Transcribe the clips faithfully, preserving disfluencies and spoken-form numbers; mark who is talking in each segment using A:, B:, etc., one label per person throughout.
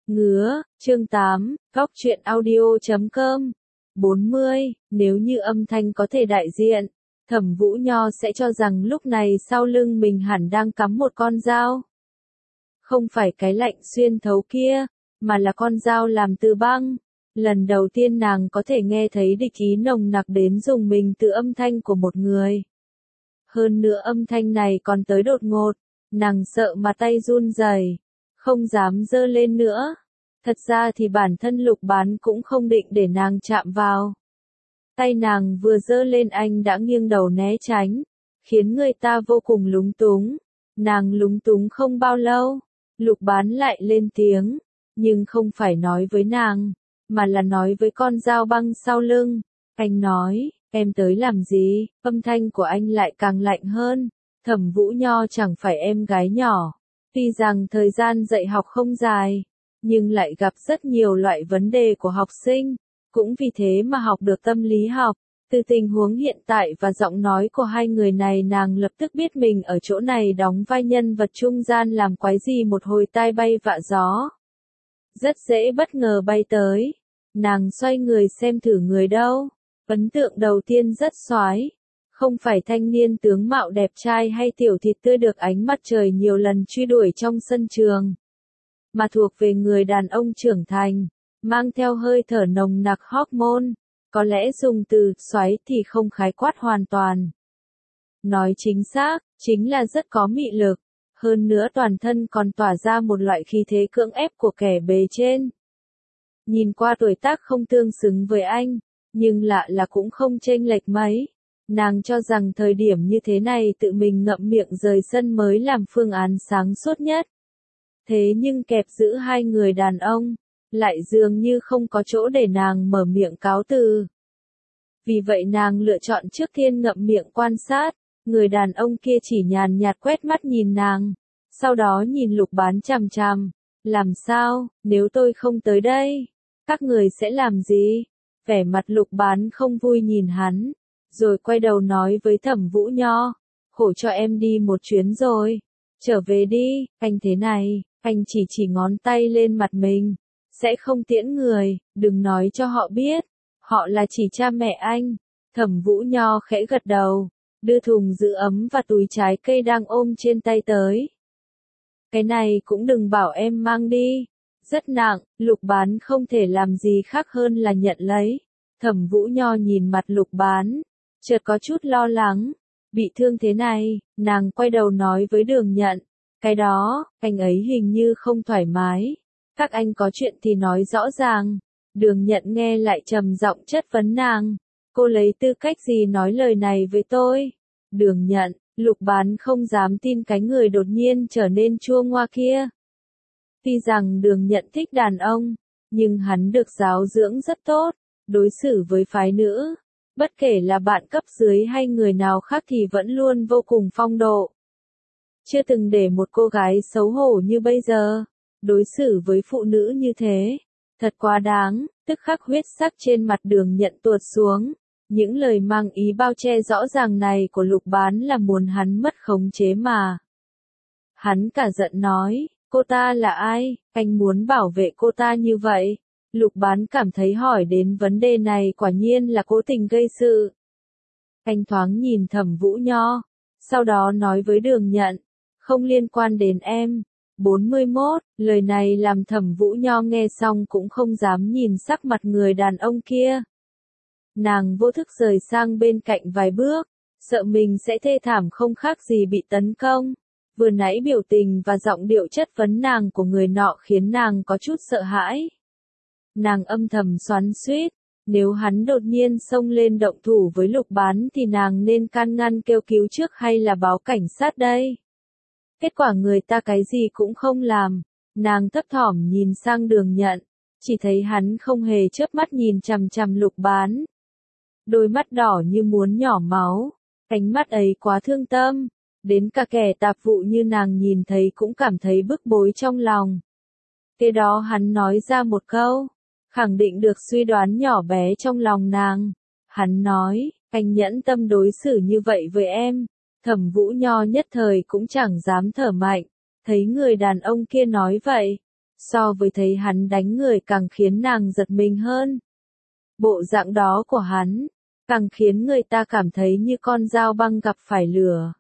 A: Ngứa, chương tám, góc truyện audio chấm com. bốn mươi, nếu như âm thanh có thể đại diện, Thẩm Vũ Nho sẽ cho rằng lúc này sau lưng mình hẳn đang cắm một con dao. Không phải cái lạnh xuyên thấu kia, mà là con dao làm từ băng. Lần đầu tiên nàng có thể nghe thấy địch ý nồng nặc đến dùng mình từ âm thanh của một người. Hơn nữa âm thanh này còn tới đột ngột, nàng sợ mà tay run rẩy, không dám giơ lên nữa. Thật ra thì bản thân Lục Bán cũng không định để nàng chạm vào. Tay nàng vừa giơ lên anh đã nghiêng đầu né tránh, khiến người ta vô cùng lúng túng. Nàng lúng túng không bao lâu, Lục Bán lại lên tiếng, nhưng không phải nói với nàng, mà là nói với con dao băng sau lưng. Anh nói, em tới làm gì? Âm thanh của anh lại càng lạnh hơn. Thẩm Vũ Nho chẳng phải em gái nhỏ, tuy rằng thời gian dạy học không dài, nhưng lại gặp rất nhiều loại vấn đề của học sinh, cũng vì thế mà học được tâm lý học. Từ tình huống hiện tại và giọng nói của hai người này nàng lập tức biết mình ở chỗ này đóng vai nhân vật trung gian làm quái gì một hồi tai bay vạ gió. Rất dễ bất ngờ bay tới. Nàng xoay người xem thử người đâu. Ấn tượng đầu tiên rất xoái. Không phải thanh niên tướng mạo đẹp trai hay tiểu thịt tươi được ánh mặt trời nhiều lần truy đuổi trong sân trường, mà thuộc về người đàn ông trưởng thành, mang theo hơi thở nồng nặc hormone. Có lẽ dùng từ xoáy thì không khái quát hoàn toàn. Nói chính xác, chính là rất có mị lực. Hơn nữa toàn thân còn tỏa ra một loại khí thế cưỡng ép của kẻ bề trên. Nhìn qua tuổi tác không tương xứng với anh, nhưng lạ là cũng không chênh lệch mấy. Nàng cho rằng thời điểm như thế này tự mình ngậm miệng rời sân mới làm phương án sáng suốt nhất. Thế nhưng kẹp giữ hai người đàn ông, lại dường như không có chỗ để nàng mở miệng cáo từ. Vì vậy nàng lựa chọn trước tiên ngậm miệng quan sát, người đàn ông kia chỉ nhàn nhạt quét mắt nhìn nàng, sau đó nhìn Lục Bán chằm chằm. Làm sao, nếu tôi không tới đây, các người sẽ làm gì? Vẻ mặt Lục Bán không vui nhìn hắn, rồi quay đầu nói với Thẩm Vũ Nho, khổ cho em đi một chuyến rồi, trở về đi. Anh thế này, anh chỉ chỉ ngón tay lên mặt mình, sẽ không tiễn người, đừng nói cho họ biết, họ là chỉ cha mẹ anh. Thẩm Vũ Nho khẽ gật đầu, đưa thùng giữ ấm và túi trái cây đang ôm trên tay tới. Cái này cũng đừng bảo em mang đi, rất nặng. Lục Bán không thể làm gì khác hơn là nhận lấy. Thẩm Vũ Nho nhìn mặt Lục Bán, chợt có chút lo lắng, bị thương thế này, nàng quay đầu nói với Đường Nhận, cái đó, anh ấy hình như không thoải mái, các anh có chuyện thì nói rõ ràng. Đường Nhận nghe lại trầm giọng chất vấn nàng, cô lấy tư cách gì nói lời này với tôi? Đường Nhận, Lục Bán không dám tin cái người đột nhiên trở nên chua ngoa kia. Tuy rằng Đường Nhận thích đàn ông, nhưng hắn được giáo dưỡng rất tốt, đối xử với phái nữ, bất kể là bạn cấp dưới hay người nào khác thì vẫn luôn vô cùng phong độ. Chưa từng để một cô gái xấu hổ như bây giờ đối xử với phụ nữ như thế, thật quá đáng. Tức khắc huyết sắc trên mặt Đường Nhận tuột xuống. Những lời mang ý bao che rõ ràng này của Lục Bán là muốn hắn mất khống chế mà. Hắn cả giận nói, cô ta là ai, anh muốn bảo vệ cô ta như vậy? Lục Bán cảm thấy hỏi đến vấn đề này quả nhiên là cố tình gây sự. Anh thoáng nhìn Thẩm Vũ Nho, sau đó nói với Đường Nhận, không liên quan đến em. bốn mươi mốt, lời này làm Thẩm Vũ Nho nghe xong cũng không dám nhìn sắc mặt người đàn ông kia. Nàng vô thức rời sang bên cạnh vài bước, sợ mình sẽ thê thảm không khác gì bị tấn công. Vừa nãy biểu tình và giọng điệu chất vấn nàng của người nọ khiến nàng có chút sợ hãi. Nàng âm thầm xoắn xuýt, nếu hắn đột nhiên xông lên động thủ với Lục Bán thì nàng nên can ngăn kêu cứu trước hay là báo cảnh sát đây? Kết quả người ta cái gì cũng không làm. Nàng thấp thỏm nhìn sang Đường Nhận, chỉ thấy hắn không hề chớp mắt nhìn chằm chằm Lục Bán. Đôi mắt đỏ như muốn nhỏ máu, ánh mắt ấy quá thương tâm, đến cả kẻ tạp vụ như nàng nhìn thấy cũng cảm thấy bức bối trong lòng. Kế đó hắn nói ra một câu, khẳng định được suy đoán nhỏ bé trong lòng nàng. Hắn nói, anh nhẫn tâm đối xử như vậy với em. Thẩm Vũ Nho nhất thời cũng chẳng dám thở mạnh, thấy người đàn ông kia nói vậy, So với thấy hắn đánh người càng khiến nàng giật mình hơn. Bộ dạng đó của hắn, càng khiến người ta cảm thấy như con dao băng gặp phải lửa.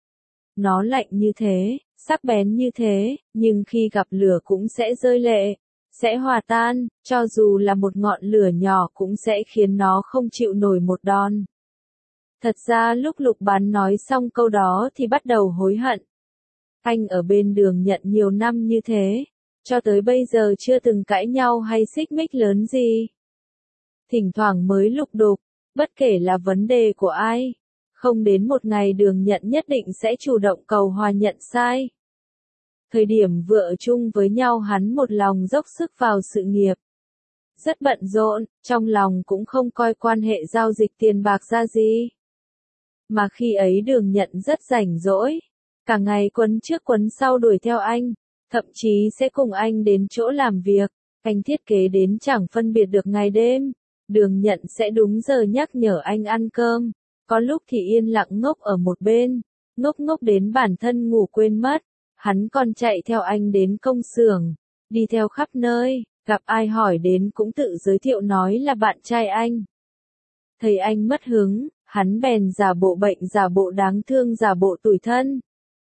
A: Nó lạnh như thế, sắc bén như thế, nhưng khi gặp lửa cũng sẽ rơi lệ, sẽ hòa tan, cho dù là một ngọn lửa nhỏ cũng sẽ khiến nó không chịu nổi một đòn. Thật ra lúc Lục Bán nói xong câu đó thì bắt đầu hối hận. Anh ở bên Đường Nhận nhiều năm như thế, cho tới bây giờ chưa từng cãi nhau hay xích mích lớn gì. Thỉnh thoảng mới lục đục, bất kể là vấn đề của ai, không đến một ngày Đường Nhận nhất định sẽ chủ động cầu hòa nhận sai. Thời điểm vừa ở chung với nhau hắn một lòng dốc sức vào sự nghiệp. Rất bận rộn, trong lòng cũng không coi quan hệ giao dịch tiền bạc ra gì. Mà khi ấy Đường Nhận rất rảnh rỗi, cả ngày quấn trước quấn sau đuổi theo anh, thậm chí sẽ cùng anh đến chỗ làm việc, anh thiết kế đến chẳng phân biệt được ngày đêm. Đường Nhận sẽ đúng giờ nhắc nhở anh ăn cơm, có lúc thì yên lặng ngốc ở một bên, ngốc ngốc đến bản thân ngủ quên mất, hắn còn chạy theo anh đến công xưởng, đi theo khắp nơi, gặp ai hỏi đến cũng tự giới thiệu nói là bạn trai anh. Thấy anh mất hứng, hắn bèn giả bộ bệnh giả bộ đáng thương giả bộ tủi thân.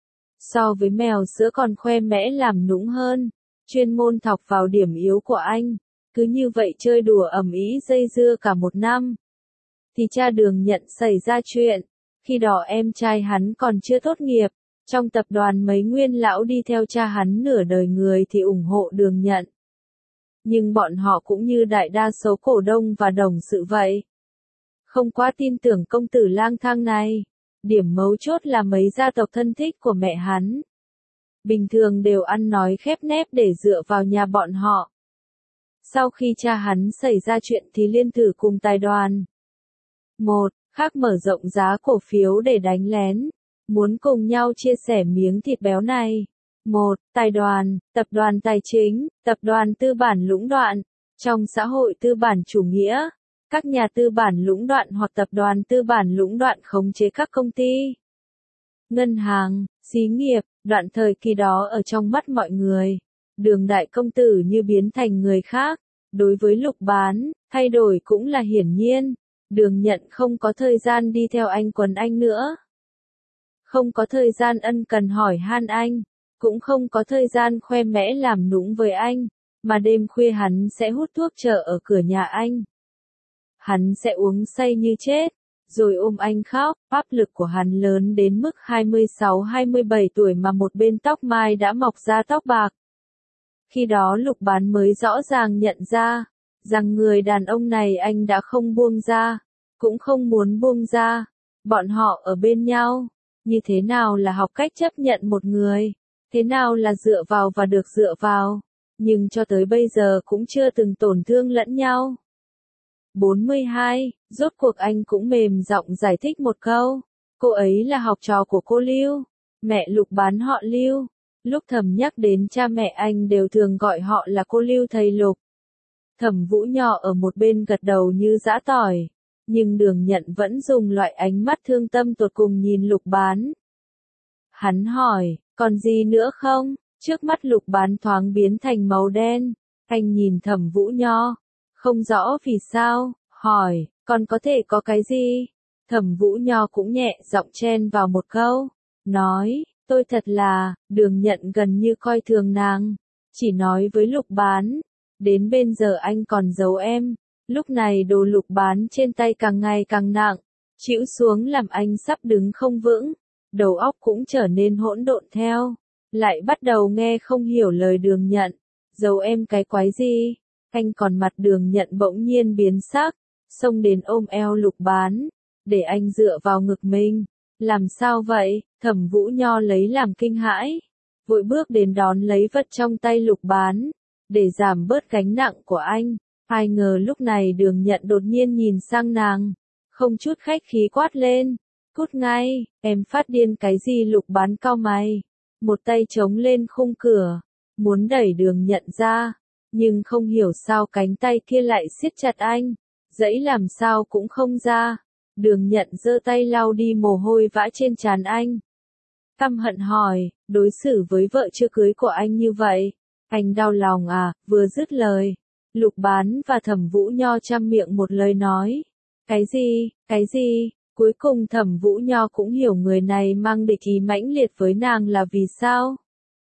A: So với mèo sữa còn khoe mẽ làm nũng hơn, chuyên môn thọc vào điểm yếu của anh. Cứ như vậy chơi đùa ầm ĩ dây dưa cả một năm. Thì cha Đường Nhận xảy ra chuyện, khi đó em trai hắn còn chưa tốt nghiệp, trong tập đoàn mấy nguyên lão đi theo cha hắn nửa đời người thì ủng hộ Đường Nhận. Nhưng bọn họ cũng như đại đa số cổ đông và đồng sự vậy. Không quá tin tưởng công tử lang thang này, điểm mấu chốt là mấy gia tộc thân thích của mẹ hắn. Bình thường đều ăn nói khép nép để dựa vào nhà bọn họ. Sau khi cha hắn xảy ra chuyện thì liên thủ cùng tài đoàn. Một, khác mở rộng giá cổ phiếu để đánh lén, muốn cùng nhau chia sẻ miếng thịt béo này. Một, tài đoàn, tập đoàn tài chính, tập đoàn tư bản lũng đoạn. Trong xã hội tư bản chủ nghĩa, các nhà tư bản lũng đoạn hoặc tập đoàn tư bản lũng đoạn khống chế các công ty, ngân hàng, xí nghiệp. Đoạn thời kỳ đó ở trong mắt mọi người, Đường đại công tử như biến thành người khác. Đối với Lục Bán, thay đổi cũng là hiển nhiên. Đường Nhận không có thời gian đi theo anh quấn anh nữa. Không có thời gian ân cần hỏi han anh. Cũng không có thời gian khoe mẽ làm nũng với anh. Mà đêm khuya hắn sẽ hút thuốc chờ ở cửa nhà anh. Hắn sẽ uống say như chết, rồi ôm anh khóc. Áp lực của hắn lớn đến mức hai mươi sáu hai mươi bảy tuổi mà một bên tóc mai đã mọc ra tóc bạc. Khi đó Lục Bán mới rõ ràng nhận ra, rằng người đàn ông này anh đã không buông ra, cũng không muốn buông ra. Bọn họ ở bên nhau, như thế nào là học cách chấp nhận một người, thế nào là dựa vào và được dựa vào, nhưng cho tới bây giờ cũng chưa từng tổn thương lẫn nhau. bốn mươi hai, rốt cuộc anh cũng mềm giọng giải thích một câu, cô ấy là học trò của cô Lưu, mẹ Lục Bán họ Lưu. Lúc Thẩm nhắc đến cha mẹ anh đều thường gọi họ là cô Lưu thầy Lục. Thẩm Vũ nhỏ ở một bên gật đầu như giã tỏi, nhưng Đường Nhận vẫn dùng loại ánh mắt thương tâm tột cùng nhìn Lục Bán. Hắn hỏi, còn gì nữa không? Trước mắt Lục Bán thoáng biến thành màu đen, anh nhìn Thẩm Vũ Nho, không rõ vì sao, hỏi, còn có thể có cái gì? Thẩm Vũ Nho cũng nhẹ giọng chen vào một câu, nói, tôi thật là, Đường Nhận gần như coi thường nàng, chỉ nói với Lục Bán, đến bên giờ anh còn giấu em. Lúc này đồ Lục Bán trên tay càng ngày càng nặng, chịu xuống làm anh sắp đứng không vững, đầu óc cũng trở nên hỗn độn theo, lại bắt đầu nghe không hiểu lời Đường Nhận, giấu em cái quái gì, anh còn mặt Đường Nhận bỗng nhiên biến sắc, xông đến ôm eo Lục Bán, để anh dựa vào ngực mình. Làm sao vậy? Thẩm Vũ Nho lấy làm kinh hãi, vội bước đến đón lấy vật trong tay Lục Bán, để giảm bớt gánh nặng của anh. Ai ngờ lúc này Đường Nhận đột nhiên nhìn sang nàng, không chút khách khí quát lên, cút ngay, em phát điên cái gì? Lục Bán cau mày, một tay chống lên khung cửa, muốn đẩy Đường Nhận ra, nhưng không hiểu sao cánh tay kia lại siết chặt anh, dãy làm sao cũng không ra. Đường Nhận giơ tay lau đi mồ hôi vã trên trán anh. Căm hận hỏi, đối xử với vợ chưa cưới của anh như vậy, Anh đau lòng à, vừa dứt lời. Lục Bán và Thẩm Vũ Nho chăm miệng một lời nói. Cái gì, cái gì, cuối cùng Thẩm Vũ Nho cũng hiểu người này mang địch ý mãnh liệt với nàng là vì sao.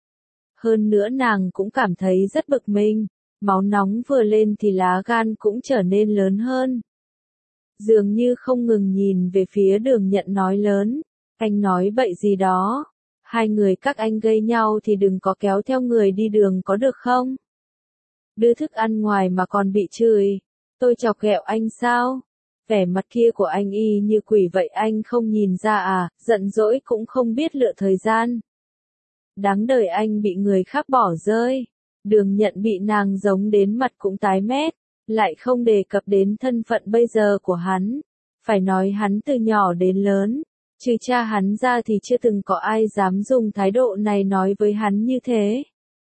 A: Hơn nữa nàng cũng cảm thấy rất bực mình, máu nóng vừa lên thì lá gan cũng trở nên lớn hơn. Dường như không ngừng nhìn về phía Đường Nhận nói lớn, anh nói bậy gì đó, hai người các anh gây nhau thì đừng có kéo theo người đi đường có được không? Đưa thức ăn ngoài mà còn bị chửi, tôi chọc ghẹo anh sao? Vẻ mặt kia của anh y như quỷ vậy anh không nhìn ra à, giận dỗi cũng không biết lựa thời gian. Đáng đời anh bị người khác bỏ rơi. Đường Nhận bị nàng giống đến mặt cũng tái mét, lại không đề cập đến thân phận bây giờ của hắn. Phải nói hắn từ nhỏ đến lớn, trừ cha hắn ra thì chưa từng có ai dám dùng thái độ này nói với hắn như thế.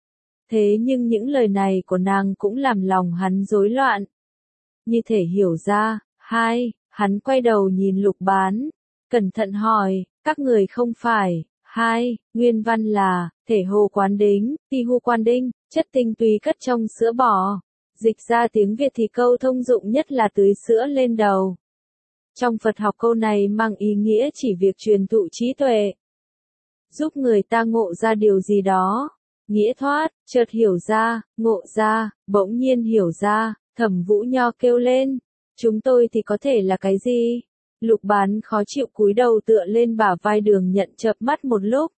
A: Thế nhưng những lời này của nàng cũng làm lòng hắn rối loạn. Như thể hiểu ra, hai, hắn quay đầu nhìn Lục Bán, cẩn thận hỏi, các người không phải, hai, nguyên văn là, thể hồ quán đính, ti hu quan đinh, chất tinh túy cất trong sữa bò. Dịch ra tiếng Việt thì câu thông dụng nhất là tưới sữa lên đầu. Trong Phật học câu này mang ý nghĩa chỉ việc truyền thụ trí tuệ, giúp người ta ngộ ra điều gì đó. Nghĩa thoát, chợt hiểu ra, ngộ ra, bỗng nhiên hiểu ra, Thẩm Vũ Nho kêu lên. Chúng tôi thì có thể là cái gì? Lục Bán khó chịu cúi đầu tựa lên bả vai Đường Nhận chợp mắt một lúc.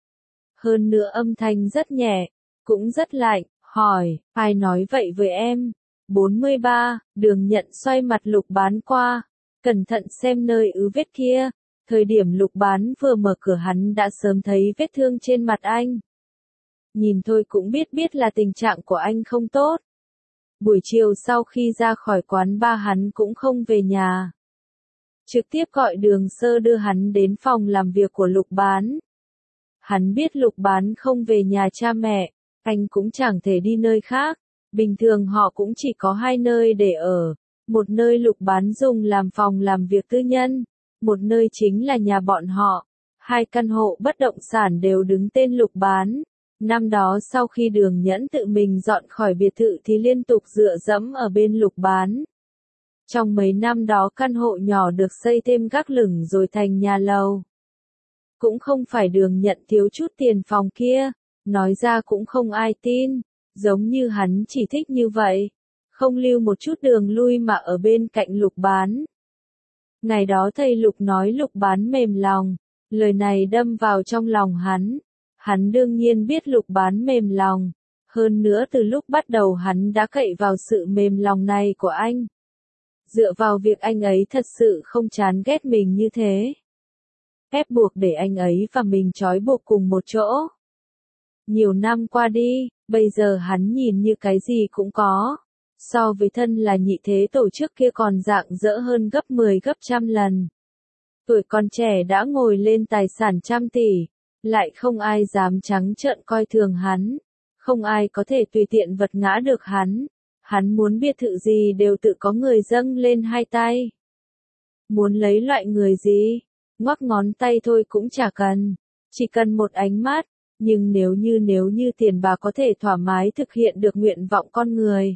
A: Hơn nữa âm thanh rất nhẹ, cũng rất lạnh, hỏi, ai nói vậy với em? bốn mươi ba, Đường Nhận xoay mặt Lục Bán qua, cẩn thận xem nơi ứ vết kia. Thời điểm Lục Bán vừa mở cửa hắn đã sớm thấy vết thương trên mặt anh. Nhìn thôi cũng biết biết là tình trạng của anh không tốt. Buổi chiều sau khi ra khỏi quán bar hắn cũng không về nhà. Trực tiếp gọi Đường Sơ đưa hắn đến phòng làm việc của Lục Bán. Hắn biết Lục Bán không về nhà cha mẹ, anh cũng chẳng thể đi nơi khác. Bình thường họ cũng chỉ có hai nơi để ở. Một nơi Lục Bán dùng làm phòng làm việc tư nhân, một nơi chính là nhà bọn họ. Hai căn hộ bất động sản đều đứng tên Lục Bán. Năm đó sau khi Đường Nhẫn tự mình dọn khỏi biệt thự thì liên tục dựa dẫm ở bên Lục Bán. Trong mấy năm đó căn hộ nhỏ được xây thêm gác lửng rồi thành nhà lầu. Cũng không phải Đường Nhận thiếu chút tiền phòng kia, nói ra cũng không ai tin, giống như hắn chỉ thích như vậy, không lưu một chút đường lui mà ở bên cạnh Lục Bán. Ngày đó thầy Lục nói Lục Bán mềm lòng, lời này đâm vào trong lòng hắn. Hắn đương nhiên biết Lục Bán mềm lòng, hơn nữa từ lúc bắt đầu hắn đã cậy vào sự mềm lòng này của anh. Dựa vào việc anh ấy thật sự không chán ghét mình như thế. Ép buộc để anh ấy và mình trói buộc cùng một chỗ. Nhiều năm qua đi, bây giờ hắn nhìn như cái gì cũng có. So với thân là nhị thế tổ chức kia còn rạng rỡ hơn gấp mười gấp trăm lần. Tuổi còn trẻ đã ngồi lên tài sản trăm tỷ. Lại không ai dám trắng trợn coi thường hắn. Không ai có thể tùy tiện vật ngã được hắn. Hắn muốn biệt thự gì đều tự có người dâng lên hai tay. Muốn lấy loại người gì? Ngoắc ngón tay thôi cũng chả cần. Chỉ cần một ánh mắt. Nhưng nếu như nếu như tiền bạc có thể thoải mái thực hiện được nguyện vọng con người.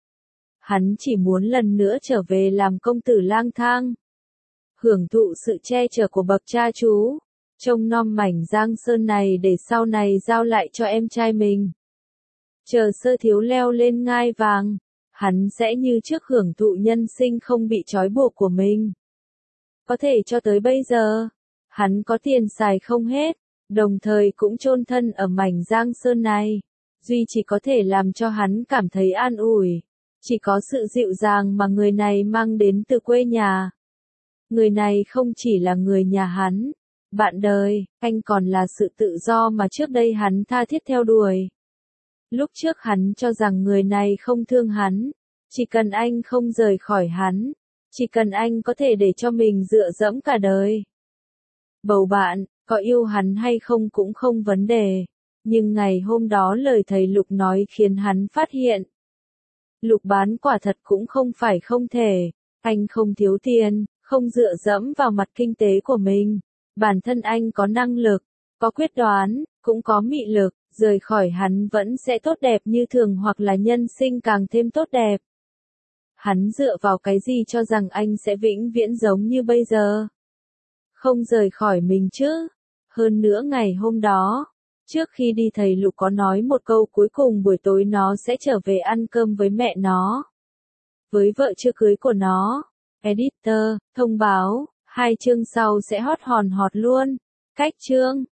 A: Hắn chỉ muốn lần nữa trở về làm công tử lang thang. Hưởng thụ sự che chở của bậc cha chú. Trông nom mảnh Giang Sơn này để sau này giao lại cho em trai mình. Chờ Sơ Thiếu leo lên ngai vàng, hắn sẽ như trước hưởng thụ nhân sinh không bị trói buộc của mình. Có thể cho tới bây giờ, hắn có tiền xài không hết, đồng thời cũng chôn thân ở mảnh Giang Sơn này. Duy chỉ có thể làm cho hắn cảm thấy an ủi, chỉ có sự dịu dàng mà người này mang đến từ quê nhà. Người này không chỉ là người nhà hắn, bạn đời, anh còn là sự tự do mà trước đây hắn tha thiết theo đuổi. Lúc trước hắn cho rằng người này không thương hắn, chỉ cần anh không rời khỏi hắn, chỉ cần anh có thể để cho mình dựa dẫm cả đời. Bầu bạn, có yêu hắn hay không cũng không vấn đề, nhưng ngày hôm đó lời thầy Lục nói khiến hắn phát hiện. Lục Bán quả thật cũng không phải không thể, anh không thiếu tiền, không dựa dẫm vào mặt kinh tế của mình. Bản thân anh có năng lực, có quyết đoán, cũng có mị lực, rời khỏi hắn vẫn sẽ tốt đẹp như thường hoặc là nhân sinh càng thêm tốt đẹp. Hắn dựa vào cái gì cho rằng anh sẽ vĩnh viễn giống như bây giờ? Không rời khỏi mình chứ? Hơn nữa ngày hôm đó, trước khi đi thầy Lục có nói một câu cuối cùng buổi tối nó sẽ trở về ăn cơm với mẹ nó. Với vợ chưa cưới của nó. Editor, thông báo, hai chương sau sẽ hot hòn hot luôn. Cách chương